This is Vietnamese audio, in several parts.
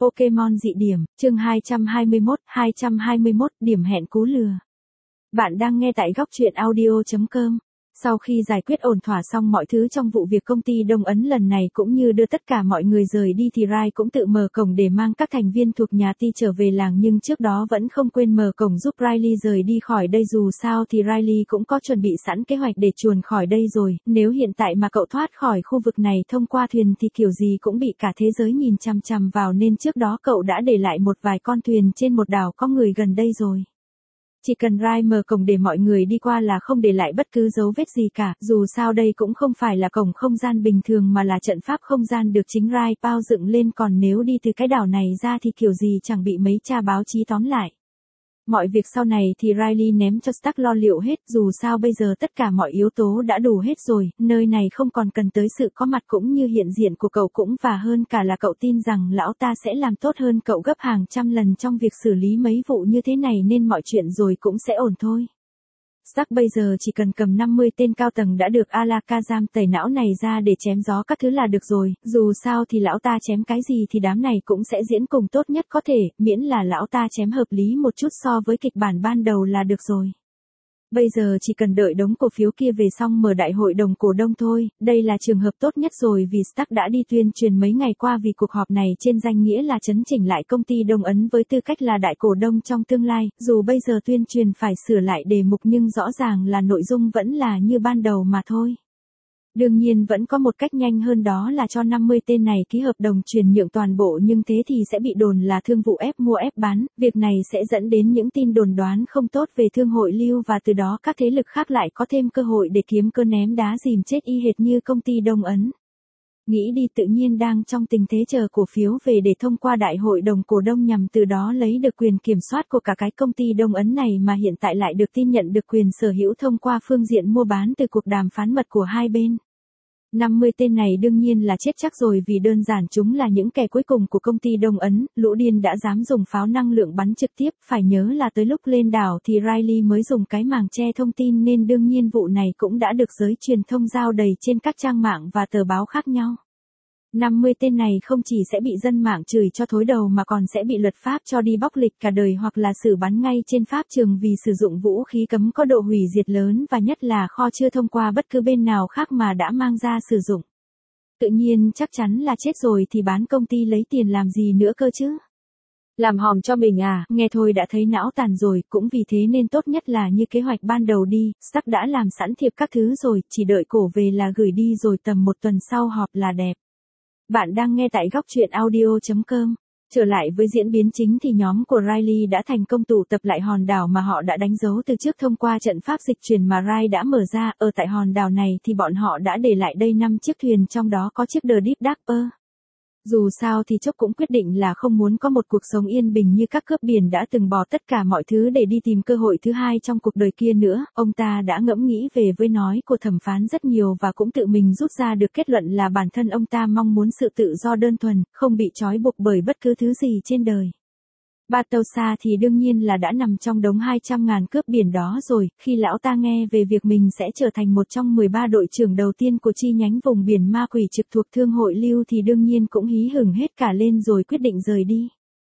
Pokemon dị điểm, chương 221, điểm hẹn cú lừa. Bạn đang nghe tại góc truyện audio.com. Sau khi giải quyết ổn thỏa xong mọi thứ trong vụ việc công ty Đông Ấn lần này cũng như đưa tất cả mọi người rời đi thì Rai cũng tự mở cổng để mang các thành viên thuộc nhà Ti trở về làng, nhưng trước đó vẫn không quên mở cổng giúp Riley rời đi khỏi đây. Dù sao thì Riley cũng có chuẩn bị sẵn kế hoạch để chuồn khỏi đây rồi, nếu hiện tại mà cậu thoát khỏi khu vực này thông qua thuyền thì kiểu gì cũng bị cả thế giới nhìn chằm chằm vào, nên trước đó cậu đã để lại một vài con thuyền trên một đảo có người gần đây rồi. Chỉ cần Rai mở cổng để mọi người đi qua là không để lại bất cứ dấu vết gì cả, dù sao đây cũng không phải là cổng không gian bình thường mà là trận pháp không gian được chính Rai bao dựng lên, còn nếu đi từ cái đảo này ra thì kiểu gì chẳng bị mấy cha báo chí tóm lại. Mọi việc sau này thì Riley ném cho Stark lo liệu hết, dù sao bây giờ tất cả mọi yếu tố đã đủ hết rồi, nơi này không còn cần tới sự có mặt cũng như hiện diện của cậu cũng, và hơn cả là cậu tin rằng lão ta sẽ làm tốt hơn cậu gấp hàng trăm lần trong việc xử lý mấy vụ như thế này, nên mọi chuyện rồi cũng sẽ ổn thôi. Stark bây giờ chỉ cần cầm 50 tên cao tầng đã được Alakazam tẩy não này ra để chém gió các thứ là được rồi, dù sao thì lão ta chém cái gì thì đám này cũng sẽ diễn cùng tốt nhất có thể, miễn là lão ta chém hợp lý một chút so với kịch bản ban đầu là được rồi. Bây giờ chỉ cần đợi đống cổ phiếu kia về xong mở đại hội đồng cổ đông thôi, đây là trường hợp tốt nhất rồi, vì Stark đã đi tuyên truyền mấy ngày qua vì cuộc họp này trên danh nghĩa là chấn chỉnh lại công ty Đông Ấn với tư cách là đại cổ đông trong tương lai, dù bây giờ tuyên truyền phải sửa lại đề mục nhưng rõ ràng là nội dung vẫn là như ban đầu mà thôi. Đương nhiên vẫn có một cách nhanh hơn, đó là cho 50 tên này ký hợp đồng chuyển nhượng toàn bộ, nhưng thế thì sẽ bị đồn là thương vụ ép mua ép bán, việc này sẽ dẫn đến những tin đồn đoán không tốt về thương hội lưu, và từ đó các thế lực khác lại có thêm cơ hội để kiếm cơ ném đá dìm chết y hệt như công ty Đông Ấn. Nghĩ đi, tự nhiên đang trong tình thế chờ cổ phiếu về để thông qua đại hội đồng cổ đông nhằm từ đó lấy được quyền kiểm soát của cả cái công ty Đông Ấn này, mà hiện tại lại được tin nhận được quyền sở hữu thông qua phương diện mua bán từ cuộc đàm phán mật của hai bên. 50 tên này đương nhiên là chết chắc rồi, vì đơn giản chúng là những kẻ cuối cùng của công ty Đông Ấn, lũ điên đã dám dùng pháo năng lượng bắn trực tiếp, phải nhớ là tới lúc lên đảo thì Riley mới dùng cái màng che thông tin, nên đương nhiên vụ này cũng đã được giới truyền thông giao đầy trên các trang mạng và tờ báo khác nhau. 50 tên này không chỉ sẽ bị dân mạng chửi cho thối đầu mà còn sẽ bị luật pháp cho đi bóc lịch cả đời hoặc là xử bắn ngay trên pháp trường vì sử dụng vũ khí cấm có độ hủy diệt lớn, và nhất là kho chưa thông qua bất cứ bên nào khác mà đã mang ra sử dụng. Tự nhiên chắc chắn là chết rồi thì bán công ty lấy tiền làm gì nữa cơ chứ? Làm hòm cho mình à? Nghe thôi đã thấy não tàn rồi, cũng vì thế nên tốt nhất là như kế hoạch ban đầu đi. Stark đã làm sẵn thiệp các thứ rồi, chỉ đợi cổ về là gửi đi rồi tầm một tuần sau họp là đẹp. Bạn đang nghe tại góc truyện audio.com. Trở lại với diễn biến chính thì nhóm của Riley đã thành công tụ tập lại hòn đảo mà họ đã đánh dấu từ trước thông qua trận pháp dịch chuyển mà Rai đã mở ra. Ở tại hòn đảo này thì bọn họ đã để lại đây 5 chiếc thuyền, trong đó có chiếc The Deep Dapper. Dù sao thì Chốc cũng quyết định là không muốn có một cuộc sống yên bình như các cướp biển đã từng bỏ tất cả mọi thứ để đi tìm cơ hội thứ hai trong cuộc đời kia nữa. Ông ta đã ngẫm nghĩ về với nói của thẩm phán rất nhiều và cũng tự mình rút ra được kết luận là bản thân ông ta mong muốn sự tự do đơn thuần, không bị trói buộc bởi bất cứ thứ gì trên đời. Bartosa thì đương nhiên là đã nằm trong đống 200.000 cướp biển đó rồi, khi lão ta nghe về việc mình sẽ trở thành một trong 13 đội trưởng đầu tiên của chi nhánh vùng biển ma quỷ trực thuộc thương hội lưu thì đương nhiên cũng hí hửng hết cả lên rồi quyết định rời đi.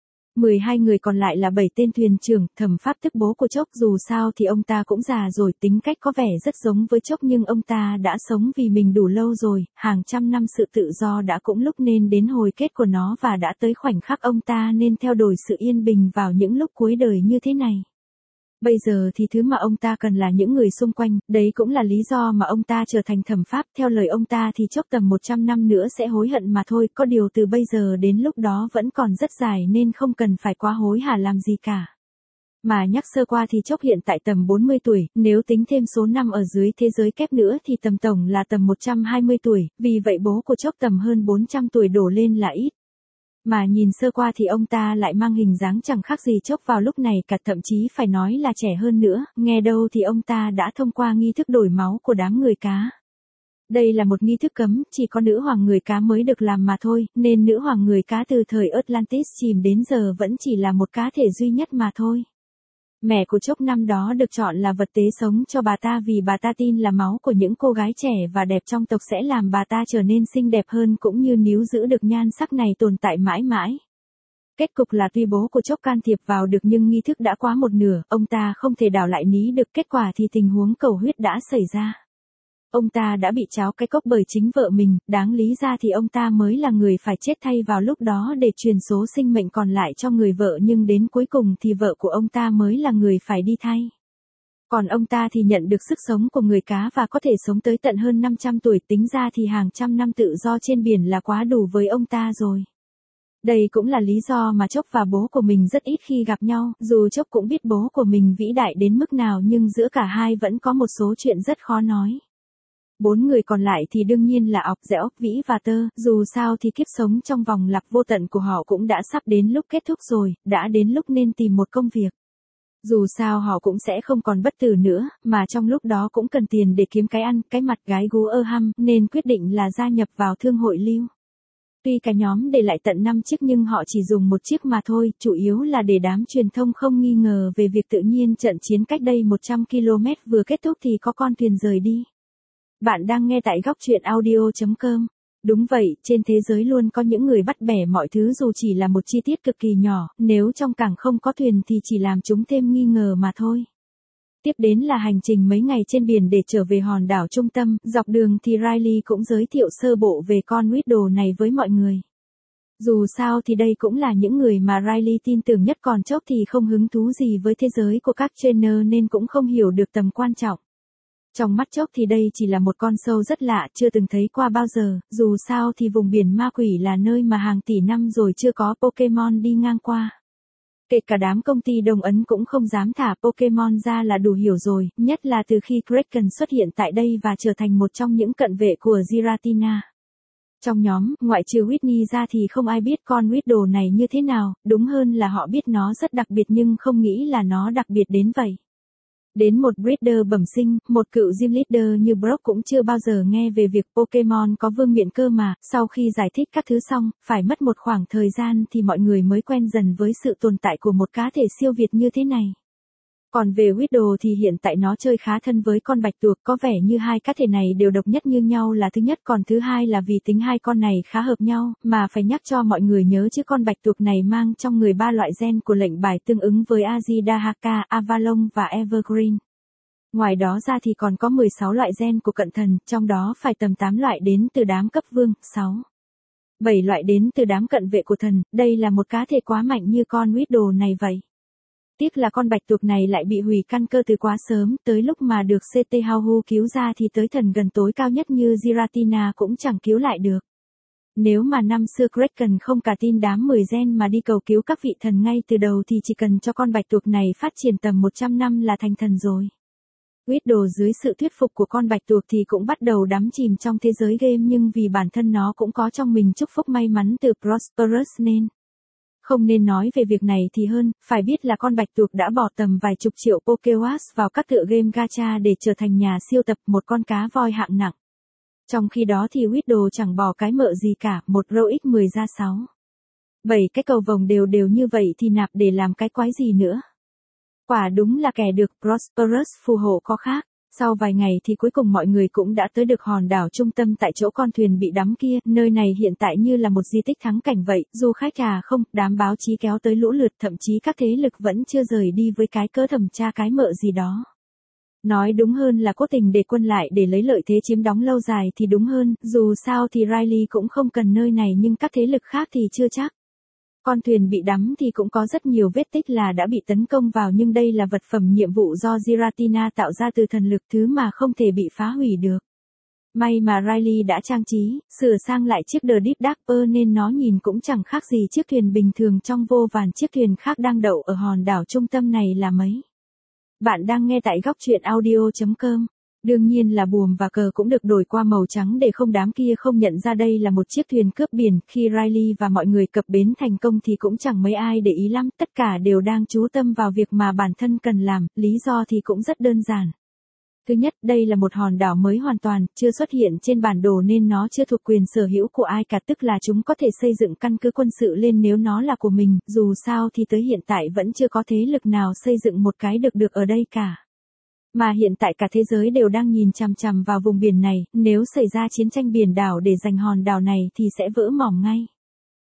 12 người còn lại là 7 tên thuyền trưởng, thẩm pháp tức bố của Chốc, dù sao thì ông ta cũng già rồi, tính cách có vẻ rất giống với Chốc nhưng ông ta đã sống vì mình đủ lâu rồi, hàng trăm năm sự tự do đã cũng lúc nên đến hồi kết của nó, và đã tới khoảnh khắc ông ta nên theo đuổi sự yên bình vào những lúc cuối đời như thế này. Bây giờ thì thứ mà ông ta cần là những người xung quanh, đấy cũng là lý do mà ông ta trở thành thẩm pháp. Theo lời ông ta thì Chốc tầm 100 năm nữa sẽ hối hận mà thôi, có điều từ bây giờ đến lúc đó vẫn còn rất dài nên không cần phải quá hối hả làm gì cả. Mà nhắc sơ qua thì Chốc hiện tại tầm 40 tuổi, nếu tính thêm số năm ở dưới thế giới kép nữa thì tầm tổng là tầm 120 tuổi, vì vậy bố của Chốc tầm hơn 400 tuổi đổ lên là ít. Mà nhìn sơ qua thì ông ta lại mang hình dáng chẳng khác gì Chốc vào lúc này cả, thậm chí phải nói là trẻ hơn nữa, nghe đâu thì ông ta đã thông qua nghi thức đổi máu của đám người cá. Đây là một nghi thức cấm, chỉ có nữ hoàng người cá mới được làm mà thôi, nên nữ hoàng người cá từ thời Atlantis chìm đến giờ vẫn chỉ là một cá thể duy nhất mà thôi. Mẹ của Chốc năm đó được chọn là vật tế sống cho bà ta vì bà ta tin là máu của những cô gái trẻ và đẹp trong tộc sẽ làm bà ta trở nên xinh đẹp hơn cũng như níu giữ được nhan sắc này tồn tại mãi mãi. Kết cục là tuy bố của Chốc can thiệp vào được nhưng nghi thức đã quá một nửa, ông ta không thể đảo lại ní được, kết quả thì tình huống cầu huyết đã xảy ra. Ông ta đã bị tráo cái cốc bởi chính vợ mình, đáng lý ra thì ông ta mới là người phải chết thay vào lúc đó để truyền số sinh mệnh còn lại cho người vợ, nhưng đến cuối cùng thì vợ của ông ta mới là người phải đi thay. Còn ông ta thì nhận được sức sống của người cá và có thể sống tới tận hơn 500 tuổi, tính ra thì hàng trăm năm tự do trên biển là quá đủ với ông ta rồi. Đây cũng là lý do mà Chốc và bố của mình rất ít khi gặp nhau, dù Chốc cũng biết bố của mình vĩ đại đến mức nào nhưng giữa cả hai vẫn có một số chuyện rất khó nói. 4 người còn lại thì đương nhiên là Ọc, Dẻo, Vĩ và Tơ, dù sao thì kiếp sống trong vòng lặp vô tận của họ cũng đã sắp đến lúc kết thúc rồi, đã đến lúc nên tìm một công việc. Dù sao họ cũng sẽ không còn bất tử nữa, mà trong lúc đó cũng cần tiền để kiếm cái ăn, cái mặt gái gú hăm, nên quyết định là gia nhập vào thương hội lưu. Tuy cả nhóm để lại tận 5 chiếc nhưng họ chỉ dùng một chiếc mà thôi, chủ yếu là để đám truyền thông không nghi ngờ về việc tự nhiên trận chiến cách đây 100 km vừa kết thúc thì có con thuyền rời đi. Bạn đang nghe tại góc truyện audio.com. Đúng vậy, trên thế giới luôn có những người bắt bẻ mọi thứ dù chỉ là một chi tiết cực kỳ nhỏ, nếu trong cảng không có thuyền thì chỉ làm chúng thêm nghi ngờ mà thôi. Tiếp đến là hành trình mấy ngày trên biển để trở về hòn đảo trung tâm, dọc đường thì Riley cũng giới thiệu sơ bộ về con Widow này với mọi người. Dù sao thì đây cũng là những người mà Riley tin tưởng nhất, còn Chốc thì không hứng thú gì với thế giới của các trainer nên cũng không hiểu được tầm quan trọng. Trong mắt Chốc thì đây chỉ là một con sâu rất lạ, chưa từng thấy qua bao giờ, dù sao thì vùng biển ma quỷ là nơi mà hàng tỷ năm rồi chưa có Pokemon đi ngang qua. Kể cả đám công ty Đông Ấn cũng không dám thả Pokemon ra là đủ hiểu rồi, nhất là từ khi Kraken xuất hiện tại đây và trở thành một trong những cận vệ của Giratina. Trong nhóm, ngoại trừ Whitney ra thì không ai biết con Widow này như thế nào, đúng hơn là họ biết nó rất đặc biệt nhưng không nghĩ là nó đặc biệt đến vậy. Đến một breeder bẩm sinh, một cựu gym leader như Brock cũng chưa bao giờ nghe về việc Pokemon có vương miện cơ mà, sau khi giải thích các thứ xong, phải mất một khoảng thời gian thì mọi người mới quen dần với sự tồn tại của một cá thể siêu việt như thế này. Còn về Widow thì hiện tại nó chơi khá thân với con bạch tuộc, có vẻ như hai cá thể này đều độc nhất như nhau là thứ nhất, còn thứ hai là vì tính hai con này khá hợp nhau, mà phải nhắc cho mọi người nhớ chứ con bạch tuộc này mang trong người 3 loại gen của lệnh bài tương ứng với Azidahaka, Avalon và Evergreen. Ngoài đó ra thì còn có 16 loại gen của cận thần, trong đó phải tầm 8 loại đến từ đám cấp vương, 7 loại đến từ đám cận vệ của thần, đây là một cá thể quá mạnh như con Widow này vậy. Tiếc là con bạch tuộc này lại bị hủy căn cơ từ quá sớm, tới lúc mà được CT Hauhu cứu ra thì tới thần gần tối cao nhất như Giratina cũng chẳng cứu lại được. Nếu mà năm xưa Kraken không cả tin đám 10 gen mà đi cầu cứu các vị thần ngay từ đầu thì chỉ cần cho con bạch tuộc này phát triển tầm 100 năm là thành thần rồi. Widow dưới sự thuyết phục của con bạch tuộc thì cũng bắt đầu đắm chìm trong thế giới game, nhưng vì bản thân nó cũng có trong mình chúc phúc may mắn từ Prosperous nên không nên nói về việc này thì hơn, phải biết là con bạch tuộc đã bỏ tầm vài chục triệu Pokéwatt vào các tựa game gacha để trở thành nhà siêu tập một con cá voi hạng nặng. Trong khi đó thì Widow chẳng bỏ cái mợ gì cả, một row x10 ra 7 cái cầu vồng đều đều như vậy thì nạp để làm cái quái gì nữa. Quả đúng là kẻ được Prosperous phù hộ có khác. Sau vài ngày thì cuối cùng mọi người cũng đã tới được hòn đảo trung tâm tại chỗ con thuyền bị đắm kia, nơi này hiện tại như là một di tích thắng cảnh vậy, du khách không, đám báo chí kéo tới lũ lượt, thậm chí các thế lực vẫn chưa rời đi với cái cớ thẩm tra cái mợ gì đó. Nói đúng hơn là cố tình để quân lại để lấy lợi thế chiếm đóng lâu dài thì đúng hơn, dù sao thì Riley cũng không cần nơi này nhưng các thế lực khác thì chưa chắc. Con thuyền bị đắm thì cũng có rất nhiều vết tích là đã bị tấn công vào, nhưng đây là vật phẩm nhiệm vụ do Giratina tạo ra từ thần lực, thứ mà không thể bị phá hủy được. May mà Riley đã trang trí, sửa sang lại chiếc The Deep Dapper nên nó nhìn cũng chẳng khác gì chiếc thuyền bình thường trong vô vàn chiếc thuyền khác đang đậu ở hòn đảo trung tâm này là mấy. Bạn đang nghe tại góc truyện audio.com. Đương nhiên là buồm và cờ cũng được đổi qua màu trắng để không đám kia không nhận ra đây là một chiếc thuyền cướp biển. Khi Riley và mọi người cập bến thành công thì cũng chẳng mấy ai để ý lắm, tất cả đều đang chú tâm vào việc mà bản thân cần làm, lý do thì cũng rất đơn giản. Thứ nhất, đây là một hòn đảo mới hoàn toàn, chưa xuất hiện trên bản đồ nên nó chưa thuộc quyền sở hữu của ai cả, tức là chúng có thể xây dựng căn cứ quân sự lên nếu nó là của mình, dù sao thì tới hiện tại vẫn chưa có thế lực nào xây dựng một cái được ở đây cả. Mà hiện tại cả thế giới đều đang nhìn chằm chằm vào vùng biển này, nếu xảy ra chiến tranh biển đảo để giành hòn đảo này thì sẽ vỡ mỏng ngay.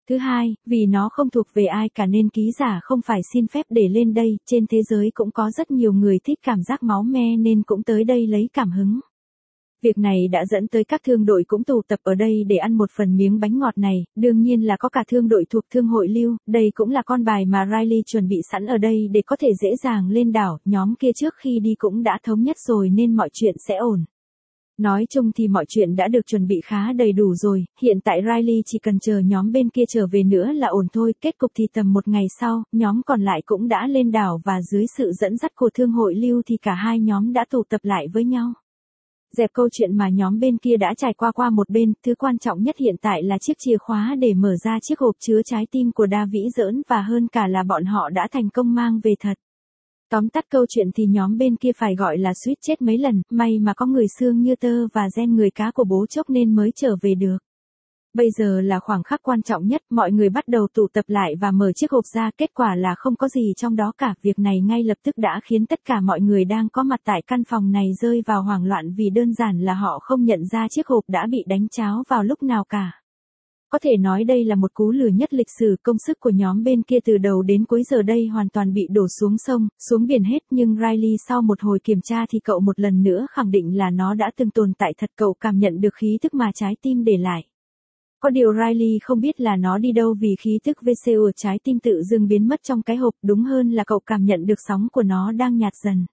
Thứ hai, vì nó không thuộc về ai cả nên ký giả không phải xin phép để lên đây, trên thế giới cũng có rất nhiều người thích cảm giác máu me nên cũng tới đây lấy cảm hứng. Việc này đã dẫn tới các thương đội cũng tụ tập ở đây để ăn một phần miếng bánh ngọt này, đương nhiên là có cả thương đội thuộc thương hội Lưu, đây cũng là con bài mà Riley chuẩn bị sẵn ở đây để có thể dễ dàng lên đảo, nhóm kia trước khi đi cũng đã thống nhất rồi nên mọi chuyện sẽ ổn. Nói chung thì mọi chuyện đã được chuẩn bị khá đầy đủ rồi, hiện tại Riley chỉ cần chờ nhóm bên kia trở về nữa là ổn thôi, kết cục thì tầm một ngày sau, nhóm còn lại cũng đã lên đảo và dưới sự dẫn dắt của thương hội Lưu thì cả hai nhóm đã tụ tập lại với nhau. Dẹp câu chuyện mà nhóm bên kia đã trải qua một bên, thứ quan trọng nhất hiện tại là chiếc chìa khóa để mở ra chiếc hộp chứa trái tim của đa vĩ giỡn và hơn cả là bọn họ đã thành công mang về thật. Tóm tắt câu chuyện thì nhóm bên kia phải gọi là suýt chết mấy lần, may mà có người xương như tơ và gen người cá của bố chốc nên mới trở về được. Bây giờ là khoảng khắc quan trọng nhất, mọi người bắt đầu tụ tập lại và mở chiếc hộp ra, kết quả là không có gì trong đó cả, việc này ngay lập tức đã khiến tất cả mọi người đang có mặt tại căn phòng này rơi vào hoảng loạn vì đơn giản là họ không nhận ra chiếc hộp đã bị đánh tráo vào lúc nào cả. Có thể nói đây là một cú lừa nhất lịch sử, công sức của nhóm bên kia từ đầu đến cuối giờ đây hoàn toàn bị đổ xuống sông, xuống biển hết, nhưng Riley sau một hồi kiểm tra thì cậu một lần nữa khẳng định là nó đã từng tồn tại thật, cậu cảm nhận được khí tức mà trái tim để lại. Có điều Riley không biết là nó đi đâu vì khí tức VC ở trái tim tự dưng biến mất trong cái hộp, đúng hơn là cậu cảm nhận được sóng của nó đang nhạt dần.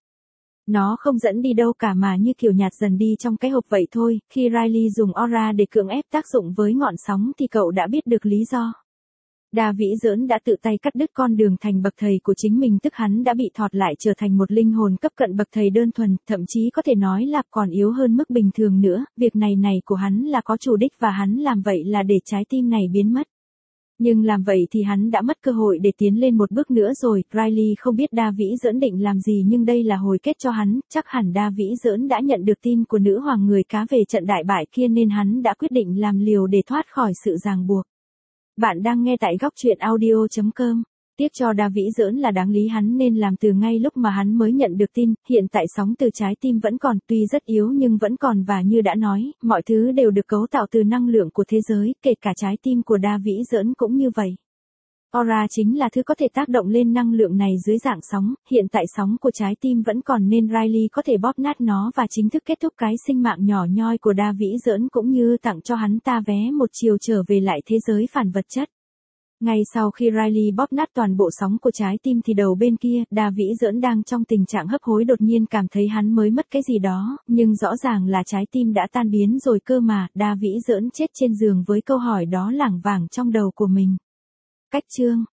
Nó không dẫn đi đâu cả mà như kiểu nhạt dần đi trong cái hộp vậy thôi, khi Riley dùng aura để cưỡng ép tác dụng với ngọn sóng thì cậu đã biết được lý do. Đa vĩ giỡn đã tự tay cắt đứt con đường thành bậc thầy của chính mình, tức hắn đã bị thọt lại trở thành một linh hồn cấp cận bậc thầy đơn thuần, thậm chí có thể nói là còn yếu hơn mức bình thường nữa, việc này của hắn là có chủ đích và hắn làm vậy là để trái tim này biến mất. Nhưng làm vậy thì hắn đã mất cơ hội để tiến lên một bước nữa rồi, Riley không biết đa vĩ giỡn định làm gì nhưng đây là hồi kết cho hắn, chắc hẳn đa vĩ giỡn đã nhận được tin của nữ hoàng người cá về trận đại bại kia nên hắn đã quyết định làm liều để thoát khỏi sự ràng buộc. Bạn đang nghe tại góc truyện audio.com. Tiếc cho đa vĩ giỡn là đáng lý hắn nên làm từ ngay lúc mà hắn mới nhận được tin, hiện tại sóng từ trái tim vẫn còn, tuy rất yếu nhưng vẫn còn và như đã nói, mọi thứ đều được cấu tạo từ năng lượng của thế giới, kể cả trái tim của đa vĩ giỡn cũng như vậy. Aura chính là thứ có thể tác động lên năng lượng này dưới dạng sóng, hiện tại sóng của trái tim vẫn còn nên Riley có thể bóp nát nó và chính thức kết thúc cái sinh mạng nhỏ nhoi của đa vĩ giỡn cũng như tặng cho hắn ta vé một chiều trở về lại thế giới phản vật chất. Ngay sau khi Riley bóp nát toàn bộ sóng của trái tim thì đầu bên kia, đa vĩ giỡn đang trong tình trạng hấp hối đột nhiên cảm thấy hắn mới mất cái gì đó, nhưng rõ ràng là trái tim đã tan biến rồi cơ mà, đa vĩ giỡn chết trên giường với câu hỏi đó lảng vảng trong đầu của mình. Cách chương